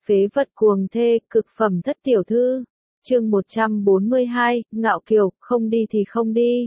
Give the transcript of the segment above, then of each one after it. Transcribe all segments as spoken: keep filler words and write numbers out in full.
Phế vật cuồng thê, cực phẩm thất tiểu thư. Chương một trăm bốn mươi hai, ngạo kiều, không đi thì không đi.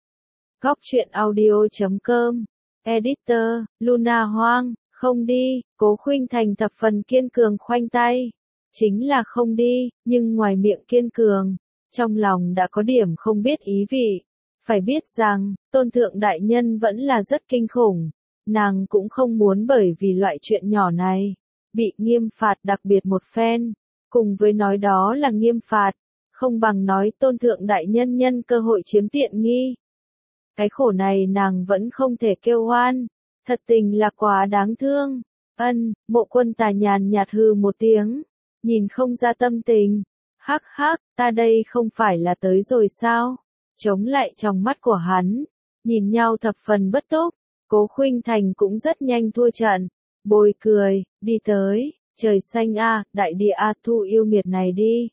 Góc truyện audio chấm com. Editor, Luna Hoang, không đi, Cố Khuynh Thành thập phần kiên cường khoanh tay. Chính là không đi, nhưng ngoài miệng kiên cường, trong lòng đã có điểm không biết ý vị. Phải biết rằng, tôn thượng đại nhân vẫn là rất kinh khủng. Nàng cũng không muốn bởi vì loại chuyện nhỏ này, bị nghiêm phạt đặc biệt một phen. Cùng với nói đó là nghiêm phạt, không bằng nói tôn thượng đại nhân nhân cơ hội chiếm tiện nghi. Cái khổ này nàng vẫn không thể kêu oan, thật tình là quá đáng thương. Ân, Mộ Quân Tà nhàn nhạt hừ một tiếng, nhìn không ra tâm tình. Hắc hắc, ta đây không phải là tới rồi sao? Chống lại trong mắt của hắn, nhìn nhau thập phần bất túc. Cố Khuynh Thành cũng rất nhanh thua trận, bồi cười, đi tới, trời xanh a, đại địa a, thu yêu nghiệt này đi.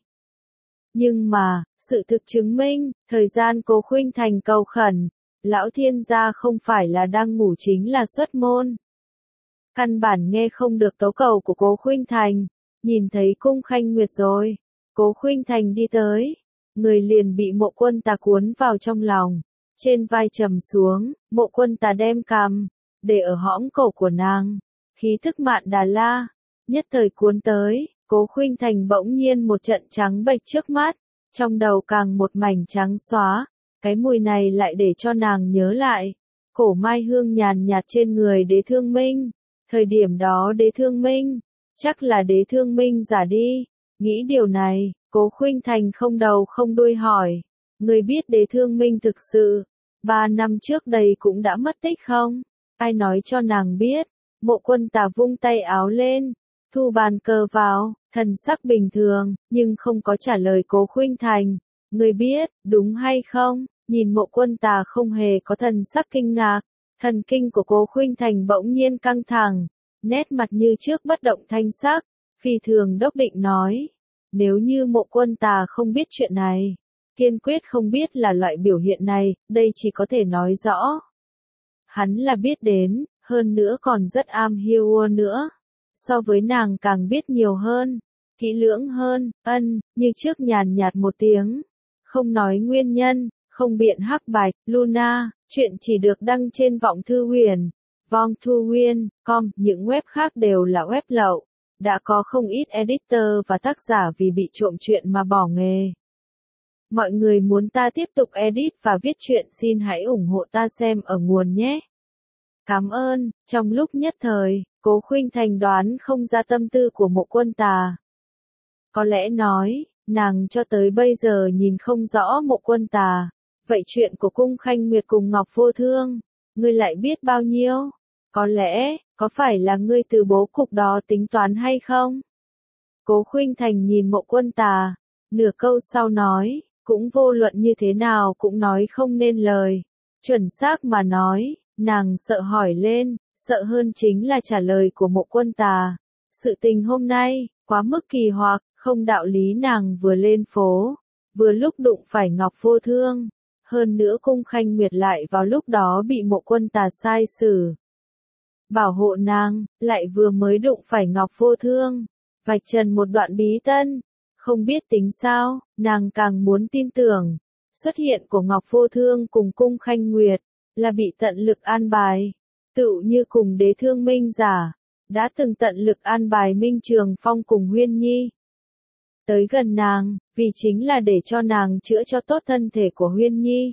Nhưng mà, sự thực chứng minh, thời gian Cố Khuynh Thành cầu khẩn, lão thiên gia không phải là đang ngủ chính là xuất môn. Căn bản nghe không được tấu cầu của Cố Khuynh Thành, nhìn thấy Cung Khanh Nguyệt rồi, Cố Khuynh Thành đi tới, người liền bị Mộ Quân Tà cuốn vào trong lòng, trên vai trầm xuống, Mộ Quân Tà đem cằm để ở hõm cổ của nàng, khí thức mạn đà la, nhất thời cuốn tới. Cố Khuynh Thành bỗng nhiên một trận trắng bệch trước mắt, trong đầu càng một mảnh trắng xóa, cái mùi này lại để cho nàng nhớ lại, cổ mai hương nhàn nhạt trên người Đế Thương Minh, thời điểm đó Đế Thương Minh, chắc là Đế Thương Minh giả đi, nghĩ điều này, Cố Khuynh Thành không đầu không đuôi hỏi, người biết Đế Thương Minh thực sự, ba năm trước đây cũng đã mất tích không? Ai nói cho nàng biết? Mộ Quân Tà vung tay áo lên, thu bàn cờ vào, thần sắc bình thường, nhưng không có trả lời Cố Khuynh Thành. Người biết, đúng hay không? Nhìn Mộ Quân Tà không hề có thần sắc kinh ngạc, thần kinh của Cố Khuynh Thành bỗng nhiên căng thẳng, nét mặt như trước bất động thanh sắc, phi thường đốc định nói. Nếu như Mộ Quân Tà không biết chuyện này, kiên quyết không biết là loại biểu hiện này, đây chỉ có thể nói rõ. Hắn là biết đến, hơn nữa còn rất am hiểu nữa. So với nàng càng biết nhiều hơn, kỹ lưỡng hơn, ân, như trước nhàn nhạt một tiếng. Không nói nguyên nhân, không biện hắc bạch, Luna, chuyện chỉ được đăng trên Vọng Thư Huyền, vong thu huyên, com, những web khác đều là web lậu. Đã có không ít editor và tác giả vì bị trộm chuyện mà bỏ nghề. Mọi người muốn ta tiếp tục edit và viết truyện xin hãy ủng hộ ta xem ở nguồn nhé. Cảm ơn, trong lúc nhất thời, Cố Khuynh Thành đoán không ra tâm tư của Mộ Quân Tà. Có lẽ nói, nàng cho tới bây giờ nhìn không rõ Mộ Quân Tà. Vậy chuyện của Cung Khanh Nguyệt cùng Ngọc Vô Thương, ngươi lại biết bao nhiêu? Có lẽ, có phải là ngươi từ bố cục đó tính toán hay không? Cố Khuynh Thành nhìn Mộ Quân Tà, nửa câu sau nói, cũng vô luận như thế nào cũng nói không nên lời. Chuẩn xác mà nói, nàng sợ hỏi lên, sợ hơn chính là trả lời của Mộ Quân Tà. Sự tình hôm nay, quá mức kỳ hoặc, không đạo lý nàng vừa lên phố, vừa lúc đụng phải Ngọc Vô Thương. Hơn nữa Cung Khanh Nguyệt lại vào lúc đó bị Mộ Quân Tà sai xử. Bảo hộ nàng, lại vừa mới đụng phải Ngọc Vô Thương, vạch trần một đoạn bí tân. Không biết tính sao, nàng càng muốn tin tưởng, xuất hiện của Ngọc Vô Thương cùng Cung Khanh Nguyệt, là bị tận lực an bài, tựu như cùng Đế Thương Minh giả, đã từng tận lực an bài Minh Trường Phong cùng Huyên Nhi. Tới gần nàng, vì chính là để cho nàng chữa cho tốt thân thể của Huyên Nhi.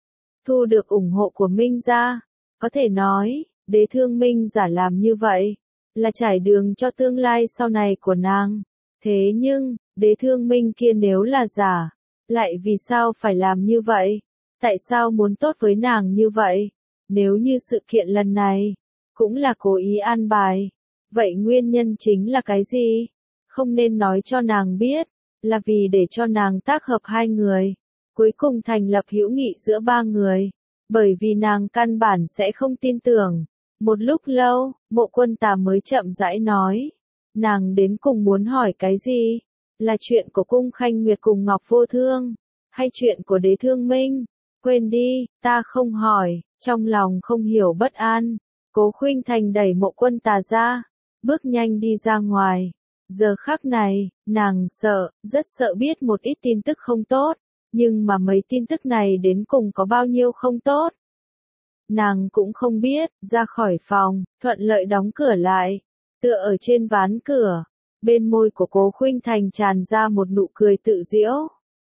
Thu được ủng hộ của Minh gia, có thể nói, Đế Thương Minh giả làm như vậy, là trải đường cho tương lai sau này của nàng. Thế nhưng, Đế Thương Minh kia nếu là giả, lại vì sao phải làm như vậy? Tại sao muốn tốt với nàng như vậy? Nếu như sự kiện lần này, cũng là cố ý an bài, vậy nguyên nhân chính là cái gì? Không nên nói cho nàng biết, là vì để cho nàng tác hợp hai người, cuối cùng thành lập hữu nghị giữa ba người, bởi vì nàng căn bản sẽ không tin tưởng. Một lúc lâu, Mộ Quân Tà mới chậm rãi nói, nàng đến cùng muốn hỏi cái gì? Là chuyện của Cung Khanh Nguyệt cùng Ngọc Vô Thương, hay chuyện của Đế Thương Minh? Quên đi, ta không hỏi, trong lòng không hiểu bất an. Cố Khuynh Thành đẩy Mộ Quân Tà ra, bước nhanh đi ra ngoài. Giờ khắc này, nàng sợ, rất sợ biết một ít tin tức không tốt, nhưng mà mấy tin tức này đến cùng có bao nhiêu không tốt. Nàng cũng không biết, ra khỏi phòng, thuận lợi đóng cửa lại, tựa ở trên ván cửa, bên môi của Cố Khuynh Thành tràn ra một nụ cười tự giễu.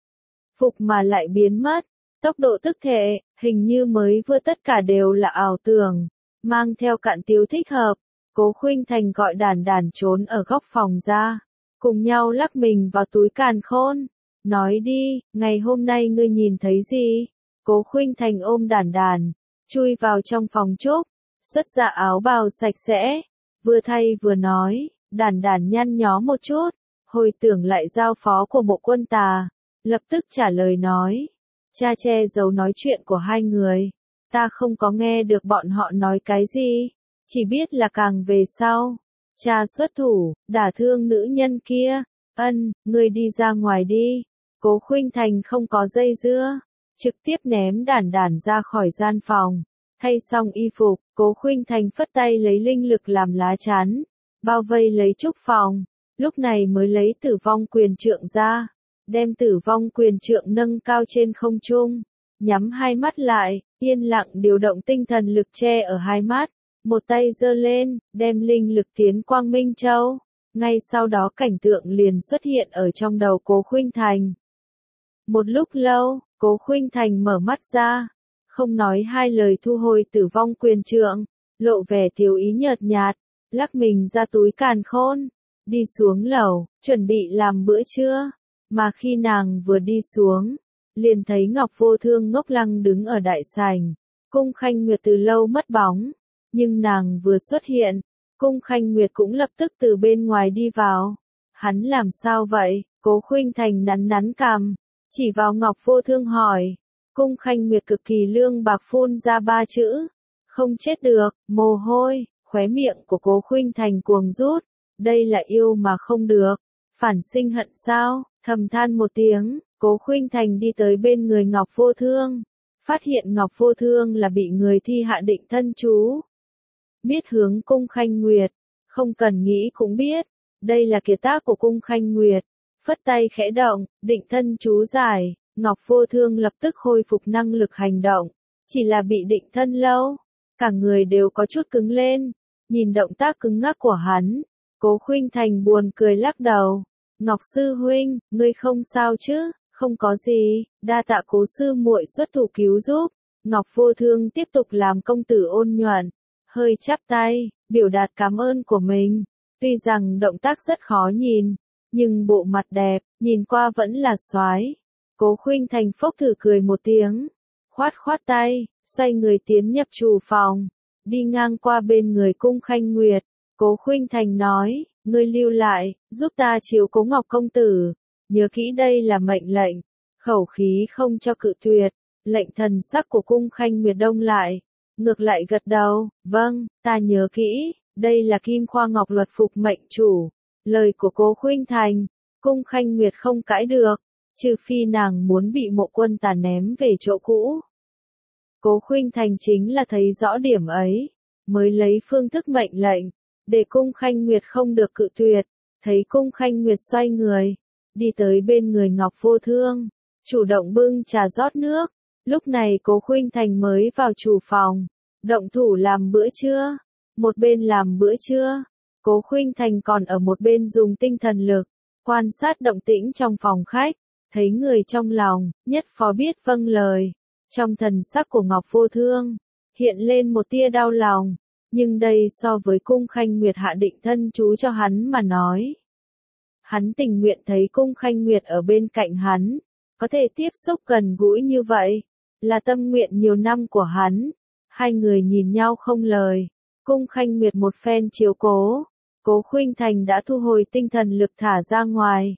Phục mà lại biến mất, tốc độ tức thể, hình như mới vừa tất cả đều là ảo tưởng, mang theo cạn tiếu thích hợp. Cố Khuynh Thành gọi Đản Đản trốn ở góc phòng ra, cùng nhau lắc mình vào túi càn khôn. Nói đi, ngày hôm nay ngươi nhìn thấy gì? Cố Khuynh Thành ôm Đản Đản, chui vào trong phòng trúc, xuất ra áo bào sạch sẽ, vừa thay vừa nói, Đản Đản nhăn nhó một chút, hồi tưởng lại giao phó của Mộ Quân Tà, lập tức trả lời nói, cha che giấu nói chuyện của hai người, ta không có nghe được bọn họ nói cái gì. Chỉ biết là càng về sau, cha xuất thủ, đả thương nữ nhân kia, ân, ngươi đi ra ngoài đi. Cố Khuynh Thành không có dây dưa, trực tiếp ném Đản Đản ra khỏi gian phòng. Thay xong y phục, Cố Khuynh Thành phất tay lấy linh lực làm lá chắn, bao vây lấy trúc phòng, lúc này mới lấy Tử Vong Quyền Trượng ra, đem Tử Vong Quyền Trượng nâng cao trên không trung, nhắm hai mắt lại, yên lặng điều động tinh thần lực che ở hai mắt. Một tay giơ lên, đem linh lực tiến Quang Minh Châu. Ngay sau đó cảnh tượng liền xuất hiện ở trong đầu Cố Khuynh Thành. Một lúc lâu, Cố Khuynh Thành mở mắt ra, không nói hai lời thu hồi Tử Vong Quyền Trượng, lộ vẻ thiếu ý nhợt nhạt, lắc mình ra túi càn khôn, đi xuống lầu, chuẩn bị làm bữa trưa. Mà khi nàng vừa đi xuống, liền thấy Ngọc Vô Thương ngốc lăng đứng ở đại sảnh. Cung Khanh Nguyệt từ lâu mất bóng. Nhưng nàng vừa xuất hiện, Cung Khanh Nguyệt cũng lập tức từ bên ngoài đi vào. Hắn làm sao vậy? Cố Khuynh Thành nắn nắn cằm, chỉ vào Ngọc Vô Thương hỏi. Cung Khanh Nguyệt cực kỳ lương bạc phun ra ba chữ. Không chết được, mồ hôi, khóe miệng của Cố Khuynh Thành cuồng rút. Đây là yêu mà không được. Phản sinh hận sao? Thầm than một tiếng, Cố Khuynh Thành đi tới bên người Ngọc Vô Thương. Phát hiện Ngọc Vô Thương là bị người thi hạ định thân chú. Biết hướng Cung Khanh Nguyệt, không cần nghĩ cũng biết, đây là kiệt tác của Cung Khanh Nguyệt. Phất tay khẽ động, định thân chú giải, Ngọc Vô Thương lập tức khôi phục năng lực hành động, chỉ là bị định thân lâu, cả người đều có chút cứng lên, nhìn động tác cứng ngắc của hắn, Cố Khuynh Thành buồn cười lắc đầu, Ngọc Sư Huynh, ngươi không sao chứ, không có gì, đa tạ Cố Sư muội xuất thủ cứu giúp, Ngọc Vô Thương tiếp tục làm công tử ôn nhuận. Hơi chắp tay, biểu đạt cảm ơn của mình. Tuy rằng động tác rất khó nhìn, nhưng bộ mặt đẹp, nhìn qua vẫn là soái. Cố Khuynh Thành phốc thử cười một tiếng, khoát khoát tay, xoay người tiến nhập chủ phòng, đi ngang qua bên người Cung Khanh Nguyệt. Cố Khuynh Thành nói, ngươi lưu lại, giúp ta chiếu cố Ngọc công tử, nhớ kỹ đây là mệnh lệnh, khẩu khí không cho cự tuyệt. Lệnh thần sắc của Cung Khanh Nguyệt đông lại. Ngược lại gật đầu, vâng, ta nhớ kỹ, đây là Kim Khoa Ngọc luật phục mệnh chủ. Lời của Cố Khuynh Thành, Cung Khanh Nguyệt không cãi được, trừ phi nàng muốn bị Mộ Quân Tà ném về chỗ cũ. Cố Khuynh Thành chính là thấy rõ điểm ấy, mới lấy phương thức mệnh lệnh, để Cung Khanh Nguyệt không được cự tuyệt. Thấy Cung Khanh Nguyệt xoay người, đi tới bên người Ngọc Vô Thương, chủ động bưng trà rót nước. Lúc này Cố Khuynh Thành mới vào chủ phòng, động thủ làm bữa trưa. Một bên làm bữa trưa, Cố Khuynh Thành còn ở một bên dùng tinh thần lực, quan sát động tĩnh trong phòng khách, thấy người trong lòng, nhất phó biết vâng lời. Trong thần sắc của Ngọc Vô Thương, hiện lên một tia đau lòng, nhưng đây so với Cung Khanh Nguyệt hạ định thân chú cho hắn mà nói. Hắn tình nguyện thấy Cung Khanh Nguyệt ở bên cạnh hắn, có thể tiếp xúc gần gũi như vậy. Là tâm nguyện nhiều năm của hắn. Hai người nhìn nhau không lời. Cung Khanh Nguyệt một phen chiếu cố. Cố Khuynh Thành đã thu hồi tinh thần lực thả ra ngoài.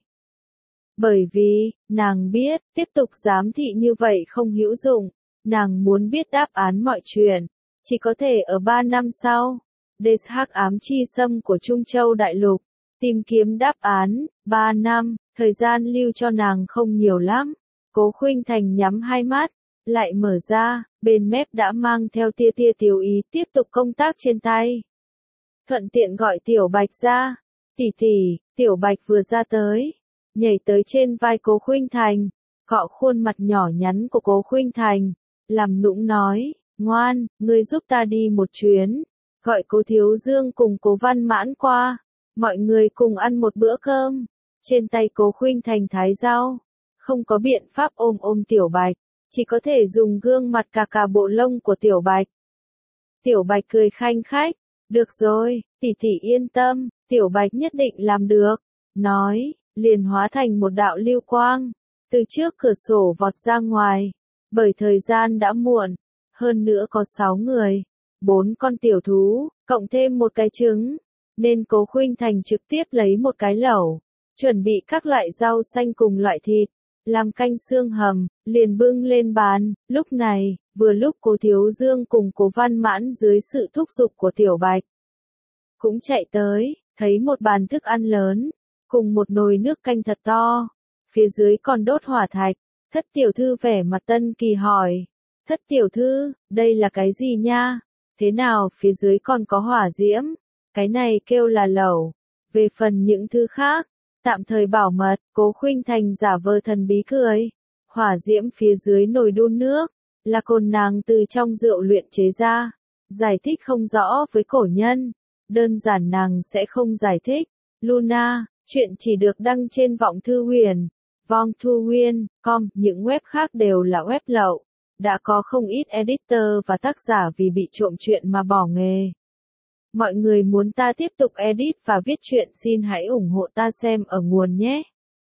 Bởi vì, nàng biết, tiếp tục giám thị như vậy không hữu dụng. Nàng muốn biết đáp án mọi chuyện. Chỉ có thể ở ba năm sau. Đế hắc ám chi xâm của Trung Châu Đại Lục. Tìm kiếm đáp án, ba năm, thời gian lưu cho nàng không nhiều lắm. Cố Khuynh Thành nhắm hai mắt. Lại mở ra, bên mép đã mang theo tia tia tiểu ý tiếp tục công tác trên tay. Thuận tiện gọi Tiểu Bạch ra. Tỷ tỷ, Tiểu Bạch vừa ra tới, nhảy tới trên vai Cố Khuynh Thành, cọ khuôn mặt nhỏ nhắn của Cố Khuynh Thành, làm nũng nói, ngoan, ngươi giúp ta đi một chuyến, gọi Cố Thiếu Dương cùng Cố Văn Mãn qua, mọi người cùng ăn một bữa cơm. Trên tay Cố Khuynh Thành thái rau, không có biện pháp ôm ôm Tiểu Bạch, chỉ có thể dùng gương mặt cà cà bộ lông của Tiểu Bạch. Tiểu Bạch cười khanh khách, được rồi, tỷ tỷ yên tâm, Tiểu Bạch nhất định làm được, nói, liền hóa thành một đạo lưu quang, từ trước cửa sổ vọt ra ngoài, bởi thời gian đã muộn, hơn nữa có sáu người, bốn con tiểu thú, cộng thêm một cái trứng, nên Cố Khuynh Thành trực tiếp lấy một cái lẩu, chuẩn bị các loại rau xanh cùng loại thịt, làm canh xương hầm, liền bưng lên bàn. Lúc này, vừa lúc Cố Thiếu Dương cùng Cố Văn Mãn dưới sự thúc giục của Tiểu Bạch, cũng chạy tới, thấy một bàn thức ăn lớn, cùng một nồi nước canh thật to, phía dưới còn đốt hỏa thạch. Thất tiểu thư vẻ mặt tân kỳ hỏi, thất tiểu thư, đây là cái gì nha? Thế nào phía dưới còn có hỏa diễm? Cái này kêu là lẩu. Về phần những thứ khác, tạm thời bảo mật. Cố Khuynh Thành giả vờ thần bí cười. Hỏa diễm phía dưới nồi đun nước, là cồn nàng từ trong rượu luyện chế ra. Giải thích không rõ với cổ nhân, đơn giản nàng sẽ không giải thích. Luna, chuyện chỉ được đăng trên Vọng Thư Huyền, vong thu huyền com, những web khác đều là web lậu. Đã có không ít editor và tác giả vì bị trộm chuyện mà bỏ nghề. Mọi người muốn ta tiếp tục edit và viết truyện xin hãy ủng hộ ta xem ở nguồn nhé.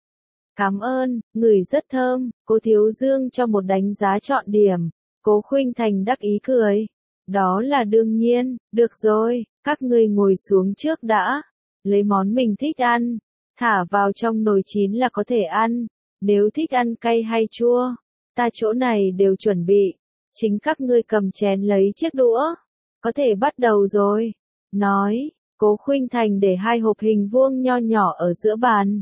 Cảm ơn, ngửi rất thơm. Cố Thiếu Dương cho một đánh giá trọn điểm. Cố Khuynh Thành đắc ý cười. Đó là đương nhiên, được rồi, các ngươi ngồi xuống trước đã. Lấy món mình thích ăn, thả vào trong nồi chín là có thể ăn. Nếu thích ăn cay hay chua, ta chỗ này đều chuẩn bị. Chính các ngươi cầm chén lấy chiếc đũa. Có thể bắt đầu rồi. Nói, Cố Khuynh Thành để hai hộp hình vuông nho nhỏ ở giữa bàn.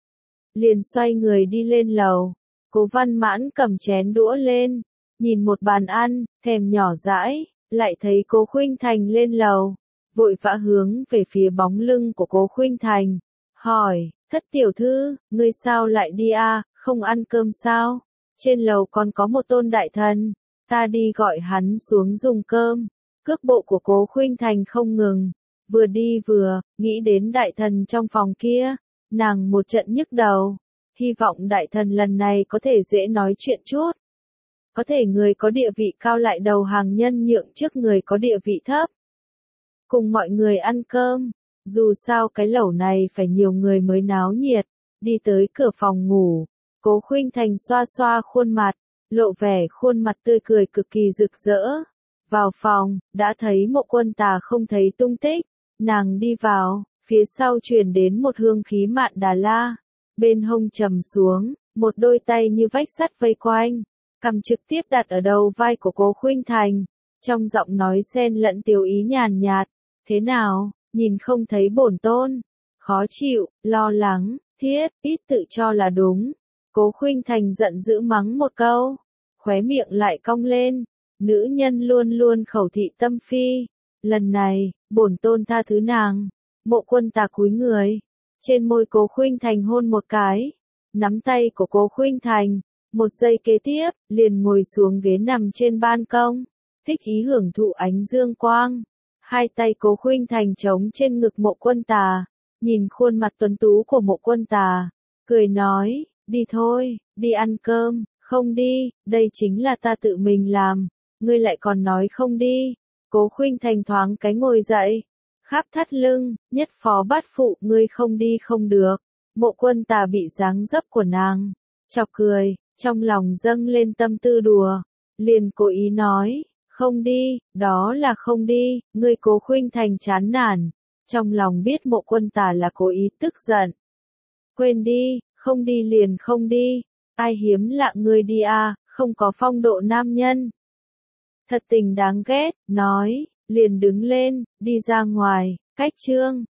Liền xoay người đi lên lầu. Cố Văn Mãn cầm chén đũa lên, nhìn một bàn ăn, thèm nhỏ dãi, lại thấy Cố Khuynh Thành lên lầu, vội vã hướng về phía bóng lưng của Cố Khuynh Thành, hỏi, thất tiểu thư, ngươi sao lại đi à, không ăn cơm sao? Trên lầu còn có một tôn đại thần, ta đi gọi hắn xuống dùng cơm. Cước bộ của Cố Khuynh Thành không ngừng, vừa đi vừa, nghĩ đến đại thần trong phòng kia, nàng một trận nhức đầu, hy vọng đại thần lần này có thể dễ nói chuyện chút. Có thể người có địa vị cao lại đầu hàng nhân nhượng trước người có địa vị thấp. Cùng mọi người ăn cơm, dù sao cái lẩu này phải nhiều người mới náo nhiệt, đi tới cửa phòng ngủ, Cố Khuynh Thành xoa xoa khuôn mặt, lộ vẻ khuôn mặt tươi cười cực kỳ rực rỡ. Vào phòng, đã thấy Mộ Quân Tà không thấy tung tích, nàng đi vào, phía sau truyền đến một hương khí mạn đà la, bên hông trầm xuống, một đôi tay như vách sắt vây quanh, cầm trực tiếp đặt ở đầu vai của Cố Khuynh Thành, trong giọng nói xen lẫn tiêu ý nhàn nhạt, thế nào, nhìn không thấy bổn tôn, khó chịu, lo lắng, thiết, ít tự cho là đúng. Cố Khuynh Thành giận dữ mắng một câu, khóe miệng lại cong lên. Nữ nhân luôn luôn khẩu thị tâm phi, lần này, bổn tôn tha thứ nàng. Mộ Quân Tà cúi người, trên môi Cố Khuynh Thành hôn một cái, nắm tay của Cố Khuynh Thành, một giây kế tiếp, liền ngồi xuống ghế nằm trên ban công, thích ý hưởng thụ ánh dương quang. Hai tay Cố Khuynh Thành trống trên ngực Mộ Quân Tà, nhìn khuôn mặt tuấn tú của Mộ Quân Tà, cười nói, đi thôi, đi ăn cơm, không đi, đây chính là ta tự mình làm. Ngươi lại còn nói không đi. Cố Khuynh Thành thoáng cái ngồi dậy, khắp thắt lưng, nhất phó bát phụ, ngươi không đi không được. Mộ Quân Tà bị dáng dấp của nàng chọc cười, trong lòng dâng lên tâm tư đùa, liền cố ý nói, không đi, đó là không đi. Ngươi Cố Khuynh Thành chán nản, trong lòng biết Mộ Quân Tà là cố ý tức giận. Quên đi, không đi liền không đi, ai hiếm lạ ngươi đi à, không có phong độ nam nhân. Thật tình đáng ghét, nói, liền đứng lên, đi ra ngoài, cách chương.